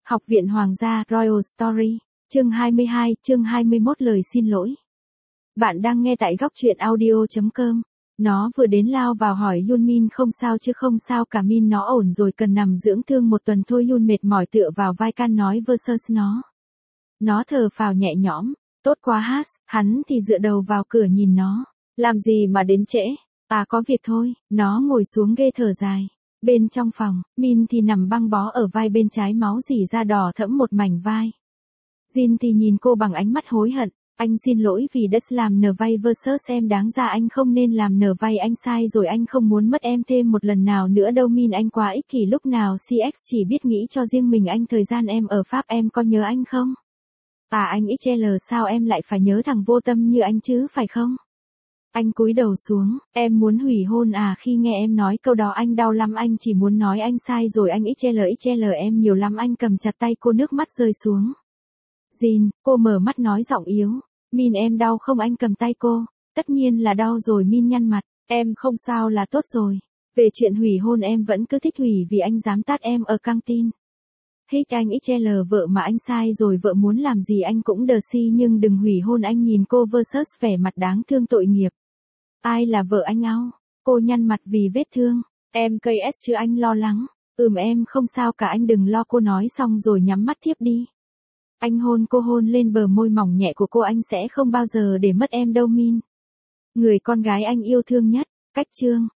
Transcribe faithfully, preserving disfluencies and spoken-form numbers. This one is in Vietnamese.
Học viện Hoàng gia Royal Story, chương hai mươi hai, chương hai mươi mốt lời xin lỗi. Bạn đang nghe tại góc truyện audio chấm com. Nó vừa đến lao vào hỏi Yun Min không sao chứ không sao cả Min, nó ổn rồi, cần nằm dưỡng thương một tuần thôi. Yun mệt mỏi tựa vào vai Can nói versus nó. Nó thở phào nhẹ nhõm, tốt quá hát, hắn thì dựa đầu vào cửa nhìn nó. Làm gì mà đến trễ, à có việc thôi, nó ngồi xuống ghê thở dài. Bên trong phòng, Min thì nằm băng bó ở vai bên trái, máu rỉ ra đỏ thẫm một mảnh vai. Jin thì nhìn cô bằng ánh mắt hối hận, anh xin lỗi vì đã làm nở vay versus em, đáng ra anh không nên làm nở vay, anh sai rồi, anh không muốn mất em thêm một lần nào nữa đâu Min, anh quá ích kỷ, lúc nào xê ích chỉ biết nghĩ cho riêng mình anh, thời gian em ở Pháp em có nhớ anh không? À anh ích lờ sao em lại phải nhớ thằng vô tâm như anh chứ phải không? Anh cúi đầu xuống, em muốn hủy hôn à? Khi nghe em nói câu đó anh đau lắm, anh chỉ muốn nói anh sai rồi, anh ích lờ ích lờ em nhiều lắm. Anh cầm chặt tay cô, nước mắt rơi xuống. Jin, cô mở mắt nói giọng yếu, Min em đau không? Anh cầm tay cô, tất nhiên là đau rồi. Min nhăn mặt, em không sao là tốt rồi. Về chuyện hủy hôn em vẫn cứ thích hủy vì anh dám tát em ở căng tin. Hích anh ích lờ vợ mà, anh sai rồi, vợ muốn làm gì anh cũng đờ si, nhưng đừng hủy hôn anh. Nhìn cô versus vẻ mặt đáng thương tội nghiệp. Ai là vợ anh ao? Cô nhăn mặt vì vết thương. Em cây ét chứ, anh lo lắng. Ừm em không sao cả, anh đừng lo. Cô nói xong rồi nhắm mắt thiếp đi. Anh hôn cô, hôn lên bờ môi mỏng nhẹ của cô. Anh sẽ không bao giờ để mất em đâu Min. Người con gái anh yêu thương nhất. Cách chương.